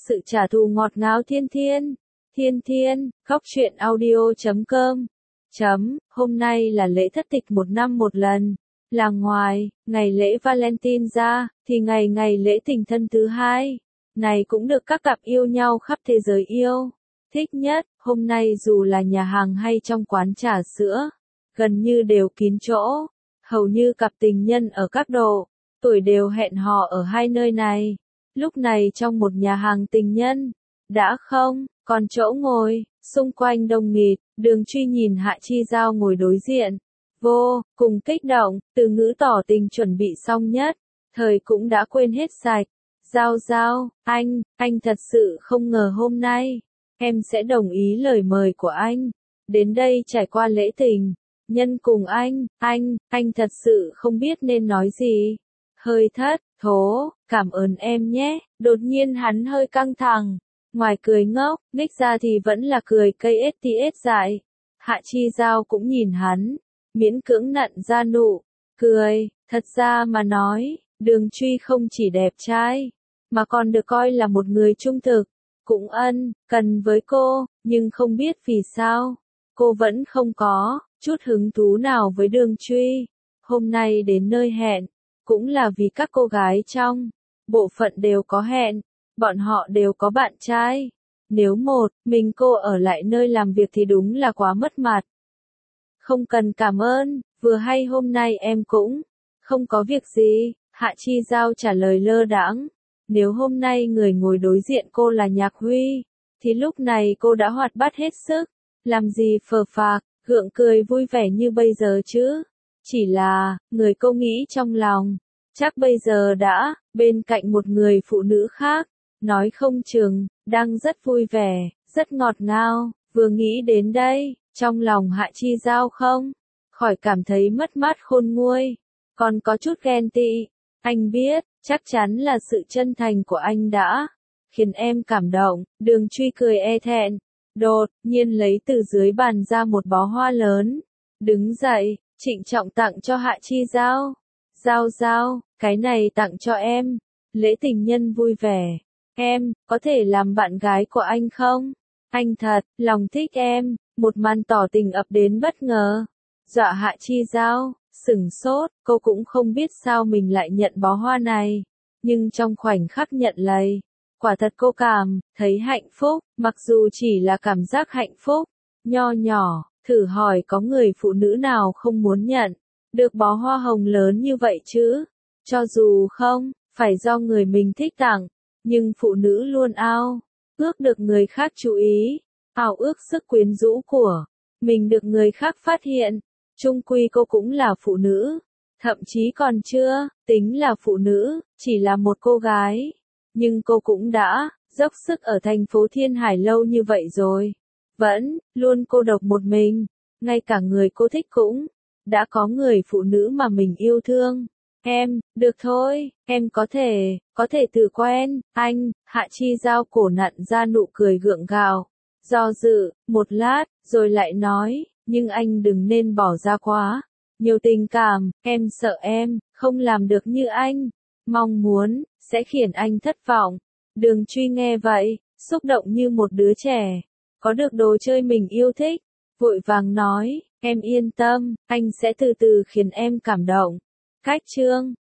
sự trả thù ngọt ngào thiên thiên. Thiên thiên, khóc chuyện audio.com. Hôm nay là lễ thất tịch một năm một lần. Là ngoài, ngày lễ Valentine ra, thì ngày lễ tình thân thứ hai. Này cũng được các cặp yêu nhau khắp thế giới yêu. Thích nhất, hôm nay dù là nhà hàng hay trong quán trà sữa, gần như đều kín chỗ. Hầu như cặp tình nhân ở các độ tuổi đều hẹn hò ở hai nơi này. Lúc này trong một nhà hàng tình nhân, đã không còn chỗ ngồi, xung quanh đông nghịt, Đường Truy nhìn Hạ Chi Giao ngồi đối diện. Vô cùng kích động, từ ngữ tỏ tình chuẩn bị xong nhất, thời cũng đã quên hết sạch. Giao, anh thật sự không ngờ hôm nay, em sẽ đồng ý lời mời của anh. Đến đây trải qua lễ tình nhân cùng anh thật sự không biết nên nói gì. Hơi thất thố, cảm ơn em nhé. Đột nhiên hắn hơi căng thẳng, ngoài cười ngốc, nghếch ra thì vẫn là cười cây STS dại. Hạ Chi Giao cũng nhìn hắn, miễn cưỡng nặn ra nụ cười. Thật ra mà nói, Đường Truy không chỉ đẹp trai, mà còn được coi là một người trung thực, cũng ân cần với cô, nhưng không biết vì sao, cô vẫn không có chút hứng thú nào với Đường Truy. Hôm nay đến nơi hẹn, cũng là vì các cô gái trong bộ phận đều có hẹn, bọn họ đều có bạn trai. Nếu một mình cô ở lại nơi làm việc thì đúng là quá mất mặt. Không cần cảm ơn, vừa hay hôm nay em cũng không có việc gì. Hạ Chi Giao trả lời lơ đãng. Nếu hôm nay người ngồi đối diện cô là Nhạc Huy, thì lúc này cô đã hoạt bát hết sức, làm gì phờ phạc, gượng cười vui vẻ như bây giờ chứ. Chỉ là, người cô nghĩ trong lòng, chắc bây giờ đã bên cạnh một người phụ nữ khác, nói không chừng đang rất vui vẻ, rất ngọt ngào. Vừa nghĩ đến đây, trong lòng Hạ Chi Giao không khỏi cảm thấy mất mát khôn nguôi, còn có chút ghen tị. Anh biết, chắc chắn là sự chân thành của anh đã khiến em cảm động. Đường Truy cười e thẹn, đột nhiên lấy từ dưới bàn ra một bó hoa lớn, đứng dậy, trịnh trọng tặng cho Hạ Chi Giao. Giao, cái này tặng cho em, lễ tình nhân vui vẻ. Em có thể làm bạn gái của anh không? Anh thật lòng thích em. Một màn tỏ tình ập đến bất ngờ, dọa Hạ Chi Giao sửng sốt. Cô cũng không biết sao mình lại nhận bó hoa này, nhưng trong khoảnh khắc nhận lấy, quả thật cô cảm thấy hạnh phúc, mặc dù chỉ là cảm giác hạnh phúc nho nhỏ. Thử hỏi có người phụ nữ nào không muốn nhận được bó hoa hồng lớn như vậy chứ? Cho dù không phải do người mình thích tặng, nhưng phụ nữ luôn ao ước được người khác chú ý, ao ước sức quyến rũ của mình được người khác phát hiện. Chung quy cô cũng là phụ nữ, thậm chí còn chưa tính là phụ nữ, chỉ là một cô gái, nhưng cô cũng đã dốc sức ở thành phố Thiên Hải lâu như vậy rồi, vẫn luôn cô độc một mình. Ngay cả người cô thích cũng đã có người phụ nữ mà mình yêu thương. Em, được thôi, em có thể tự quen. Anh, Hạ Chi Giao cổ nặn ra nụ cười gượng gạo, do dự một lát, rồi lại nói, nhưng anh đừng nên bỏ ra quá nhiều tình cảm, em sợ em không làm được như anh mong muốn, sẽ khiến anh thất vọng. Đường Truy nghe vậy, xúc động như một đứa trẻ có được đồ chơi mình yêu thích, vội vàng nói, em yên tâm, anh sẽ từ từ khiến em cảm động. Cách chương